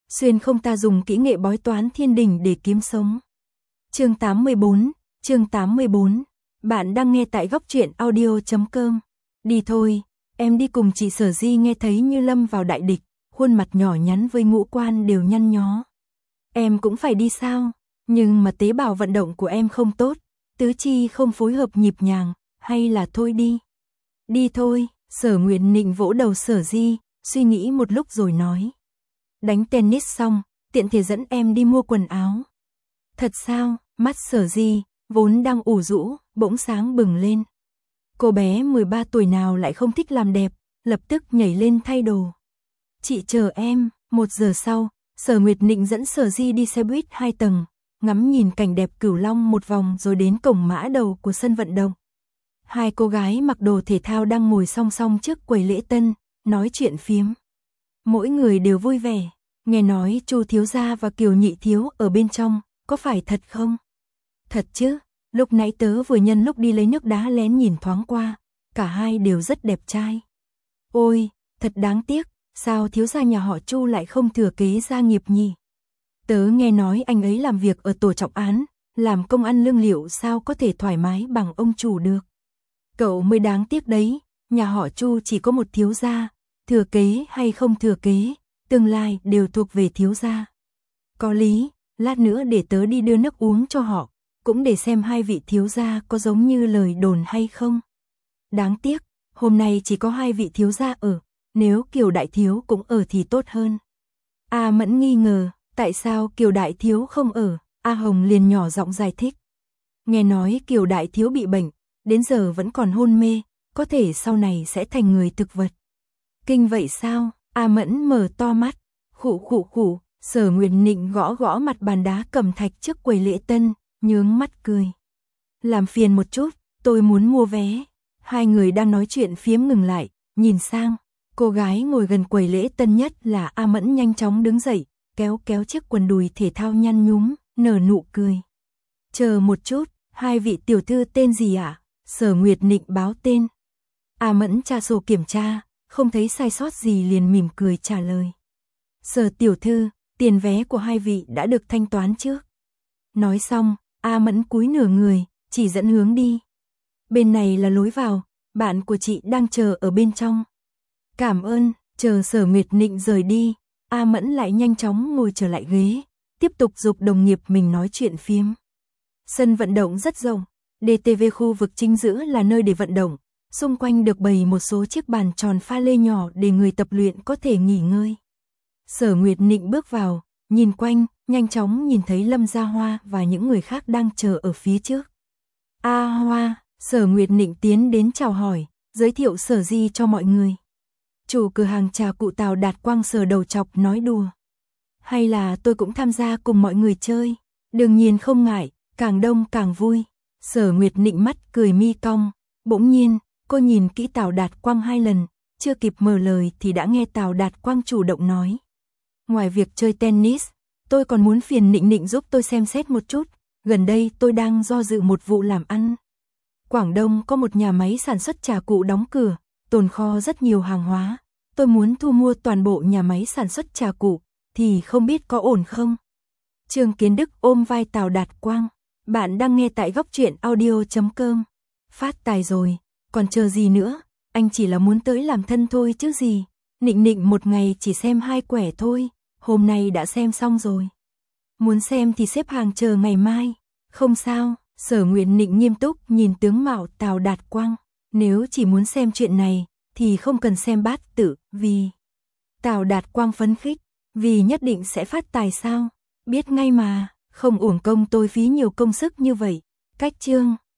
xuyên không ta dùng kỹ nghệ bói toán thiên đình để kiếm sống. Chương 84. Bạn đang nghe tại góc truyện audio.com. Đi thôi, em đi cùng chị Sở Di nghe thấy như lâm vào đại địch, khuôn mặt nhỏ nhắn với ngũ quan đều nhăn nhó. Em cũng phải đi sao? Nhưng mà tế bào vận động của em không tốt, tứ chi không phối hợp nhịp nhàng, hay là thôi đi. Đi thôi, Sở Nguyệt Nịnh vỗ đầu Sở Di, suy nghĩ một lúc rồi nói. Đánh tennis xong, tiện thể dẫn em đi mua quần áo. Thật sao? Mắt Sở Di, vốn đang ủ rũ, bỗng sáng bừng lên. Cô bé 13 tuổi nào lại không thích làm đẹp, lập tức nhảy lên thay đồ. Chị chờ em. 1 giờ sau, Sở Nguyệt Nịnh dẫn Sở Di đi xe buýt 2 tầng, ngắm nhìn cảnh đẹp Cửu Long một vòng rồi đến cổng mã đầu của sân vận động. Hai cô gái mặc đồ thể thao đang ngồi song song trước quầy lễ tân, nói chuyện phiếm. Mỗi người đều vui vẻ, nghe nói Chu thiếu gia và Kiều nhị thiếu ở bên trong, có phải thật không? Thật chứ, lúc nãy tớ vừa nhân lúc đi lấy nước đá lén nhìn thoáng qua, cả hai đều rất đẹp trai. Ôi, thật đáng tiếc, sao thiếu gia nhà họ Chu lại không thừa kế gia nghiệp nhỉ? Tớ nghe nói anh ấy làm việc ở tổ trọng án, làm công ăn lương liệu sao có thể thoải mái bằng ông chủ được. Cậu mới đáng tiếc đấy, nhà họ Chu chỉ có một thiếu gia, thừa kế hay không thừa kế, tương lai đều thuộc về thiếu gia. Có lý, lát nữa để tớ đi đưa nước uống cho họ, cũng để xem hai vị thiếu gia có giống như lời đồn hay không. Đáng tiếc, hôm nay chỉ có 2 vị thiếu gia ở, nếu Kiều đại thiếu cũng ở thì tốt hơn. A Mẫn nghi ngờ, tại sao Kiều đại thiếu không ở? A Hồng liền nhỏ giọng giải thích. Nghe nói Kiều đại thiếu bị bệnh, đến giờ vẫn còn hôn mê, có thể sau này sẽ thành người thực vật. Kinh vậy sao? A Mẫn mở to mắt, khụ. Sở Nguyệt Nịnh gõ gõ mặt bàn đá cẩm thạch trước quầy lễ tân, nhướng mắt cười. Làm phiền một chút, tôi muốn mua vé. Hai người đang nói chuyện phiếm ngừng lại, nhìn sang. Cô gái ngồi gần quầy lễ tân nhất là A Mẫn nhanh chóng đứng dậy, kéo chiếc quần đùi thể thao nhăn nhúm, nở nụ cười. Chờ một chút, 2 vị tiểu thư tên gì ạ? Sở Nguyệt Nịnh báo tên. A Mẫn tra sổ kiểm tra, không thấy sai sót gì liền mỉm cười trả lời. Sở tiểu thư, tiền vé của 2 vị đã được thanh toán trước. Nói xong, A Mẫn cúi nửa người, chỉ dẫn hướng đi. Bên này là lối vào, bạn của chị đang chờ ở bên trong. Cảm ơn. Chờ Sở Nguyệt Nịnh rời đi, A Mẫn lại nhanh chóng ngồi trở lại ghế, tiếp tục giục đồng nghiệp mình nói chuyện phiếm. Sân vận động rất rộng, DTV khu vực chính giữa là nơi để vận động, xung quanh được bày một số chiếc bàn tròn pha lê nhỏ để người tập luyện có thể nghỉ ngơi. Sở Nguyệt Nịnh bước vào, nhìn quanh, nhanh chóng nhìn thấy Lâm Gia Hoa và những người khác đang chờ ở phía trước. A Hoa, Sở Nguyệt Nịnh tiến đến chào hỏi, giới thiệu Sở Di cho mọi người. Chủ cửa hàng trà cụ Tào Đạt Quang sờ đầu chọc nói đùa. Hay là tôi cũng tham gia cùng mọi người chơi, đương nhiên không ngại, càng đông càng vui. Sở Nguyệt Nịnh mắt cười mi cong, bỗng nhiên, cô nhìn kỹ Tào Đạt Quang 2 lần, chưa kịp mở lời thì đã nghe Tào Đạt Quang chủ động nói. Ngoài việc chơi tennis, tôi còn muốn phiền Nịnh Nịnh giúp tôi xem xét một chút, gần đây tôi đang do dự một vụ làm ăn. Quảng Đông có một nhà máy sản xuất trà cụ đóng cửa, tồn kho rất nhiều hàng hóa, tôi muốn thu mua toàn bộ nhà máy sản xuất trà cụ, thì không biết có ổn không? Trương Kiến Đức ôm vai Tào Đạt Quang, bạn đang nghe tại góc truyện audio.com. Phát tài rồi, còn chờ gì nữa, anh chỉ là muốn tới làm thân thôi chứ gì. Nịnh Nịnh một ngày chỉ xem 2 quẻ thôi, hôm nay đã xem xong rồi. Muốn xem thì xếp hàng chờ ngày mai. Không sao, Sở Nguyệt Nịnh nghiêm túc nhìn tướng mạo Tào Đạt Quang. Nếu chỉ muốn xem chuyện này, thì không cần xem bát tự, vì... Tào Đạt Quang phấn khích, vì nhất định sẽ phát tài sao? Biết ngay mà, không uổng công tôi phí nhiều công sức như vậy. Cách chương.